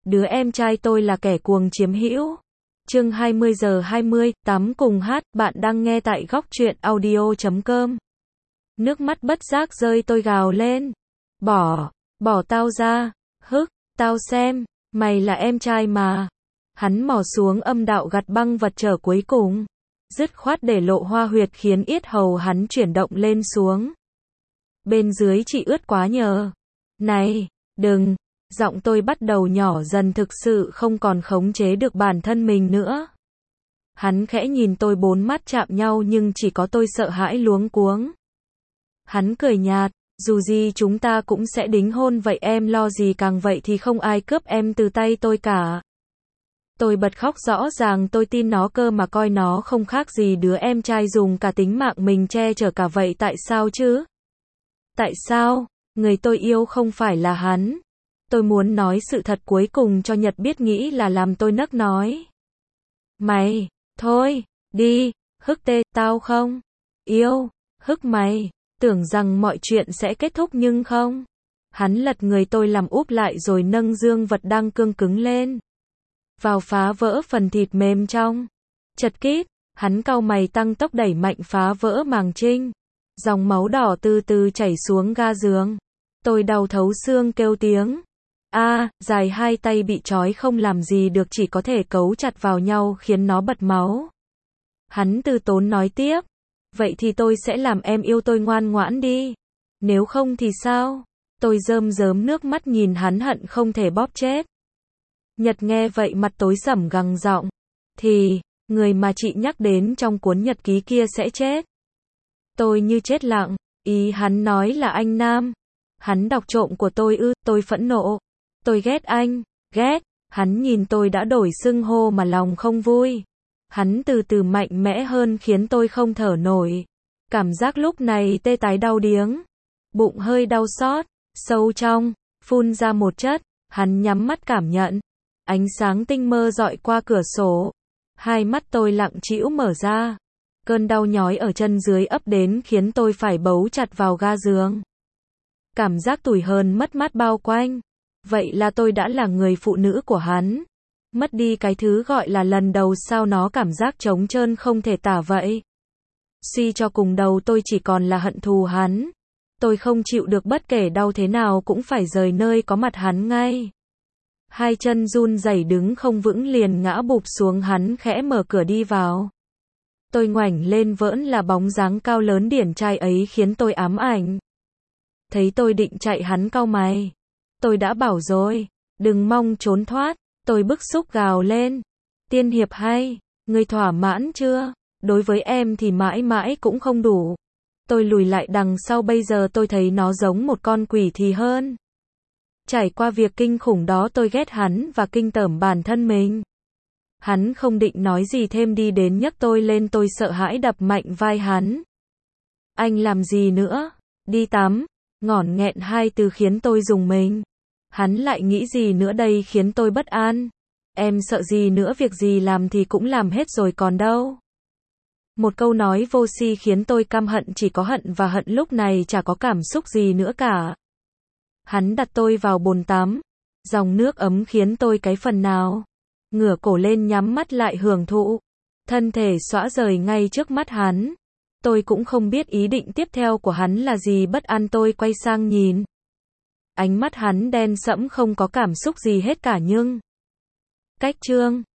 Đứa em trai tôi là kẻ cuồng chiếm hữu. Chương 20:20, tắm cùng hát, bạn đang nghe tại góc truyện audio.com. Nước mắt bất giác rơi, tôi gào lên. Bỏ tao ra, tao xem, mày là em trai mà. Hắn mò xuống âm đạo gặt băng vật trở cuối cùng. Dứt khoát để lộ hoa huyệt khiến yết hầu hắn chuyển động lên xuống. Bên dưới chị ướt quá nhờ. Này, đừng. Giọng tôi bắt đầu nhỏ dần, thực sự không còn khống chế được bản thân mình nữa. Hắn khẽ nhìn tôi, bốn mắt chạm nhau nhưng chỉ có tôi sợ hãi luống cuống. Hắn cười nhạt, dù gì chúng ta cũng sẽ đính hôn vậy, em lo gì, càng vậy thì không ai cướp em từ tay tôi cả. Tôi bật khóc, rõ ràng tôi tin nó cơ mà, coi nó không khác gì đứa em trai dùng cả tính mạng mình che chở cả vậy. Tại sao chứ? Tại sao? Người tôi yêu không phải là hắn. Tôi muốn nói sự thật cuối cùng cho Nhật biết, nghĩ là làm tôi nấc nói. Mày, thôi, đi, tao không yêu, mày, tưởng rằng mọi chuyện sẽ kết thúc nhưng không. Hắn lật người tôi làm úp lại rồi nâng dương vật đang cương cứng lên. Vào phá vỡ phần thịt mềm trong. Chật kít, hắn cau mày tăng tốc đẩy mạnh phá vỡ màng trinh. Dòng máu đỏ từ từ chảy xuống ga giường. Tôi đau thấu xương kêu tiếng. Dài, hai tay bị trói không làm gì được, chỉ có thể cấu chặt vào nhau khiến nó bật máu. Hắn từ tốn nói tiếp. Vậy thì tôi sẽ làm em yêu tôi ngoan ngoãn đi. Nếu không thì sao? Tôi rơm rớm nước mắt nhìn hắn hận không thể bóp chết. Nhật nghe vậy mặt tối sầm gằn giọng. Thì, người mà chị nhắc đến trong cuốn nhật ký kia sẽ chết. Tôi như chết lặng, ý hắn nói là anh Nam. Hắn đọc trộm của tôi ư? Tôi phẫn nộ. Tôi ghét anh, ghét. Hắn nhìn tôi đã đổi xưng hô mà lòng không vui. Hắn từ từ mạnh mẽ hơn khiến tôi không thở nổi. Cảm giác lúc này tê tái đau điếng. Bụng hơi đau xót, sâu trong, phun ra một chất. Hắn nhắm mắt cảm nhận. Ánh sáng tinh mơ rọi qua cửa sổ. Hai mắt tôi lặng trĩu mở ra. Cơn đau nhói ở chân dưới ấp đến khiến tôi phải bấu chặt vào ga giường. Cảm giác tủi hờn mất mát bao quanh. Vậy là tôi đã là người phụ nữ của hắn. Mất đi cái thứ gọi là lần đầu, sao nó cảm giác trống trơn không thể tả vậy. Suy cho cùng đầu tôi chỉ còn là hận thù hắn. Tôi không chịu được, bất kể đau thế nào cũng phải rời nơi có mặt hắn ngay. Hai chân run rẩy đứng không vững liền ngã bụp xuống. Hắn khẽ mở cửa đi vào. Tôi ngoảnh lên, vẫn là bóng dáng cao lớn điển trai ấy khiến tôi ám ảnh. Thấy tôi định chạy, hắn cau mày. Tôi đã bảo rồi, đừng mong trốn thoát. Tôi bức xúc gào lên. Tiên hiệp hay, ngươi thỏa mãn chưa? Đối với em thì mãi mãi cũng không đủ. Tôi lùi lại đằng sau, bây giờ tôi thấy nó giống một con quỷ thì hơn. Trải qua việc kinh khủng đó, tôi ghét hắn và kinh tởm bản thân mình. Hắn không định nói gì thêm, đi đến nhấc tôi lên, tôi sợ hãi đập mạnh vai hắn. Anh làm gì nữa? Đi tắm. Ngỏn nghẹn hai từ khiến tôi rùng mình. Hắn lại nghĩ gì nữa đây khiến tôi bất an. Em sợ gì nữa, việc gì làm thì cũng làm hết rồi còn đâu. Một câu nói vô si khiến tôi căm hận, chỉ có hận và hận, lúc này chả có cảm xúc gì nữa cả. Hắn đặt tôi vào bồn tắm. Dòng nước ấm khiến tôi cái phần nào. Ngửa cổ lên nhắm mắt lại hưởng thụ. Thân thể xõa rời ngay trước mắt hắn. Tôi cũng không biết ý định tiếp theo của hắn là gì, bất an tôi quay sang nhìn. Ánh mắt hắn đen sẫm không có cảm xúc gì hết cả, nhưng cách trương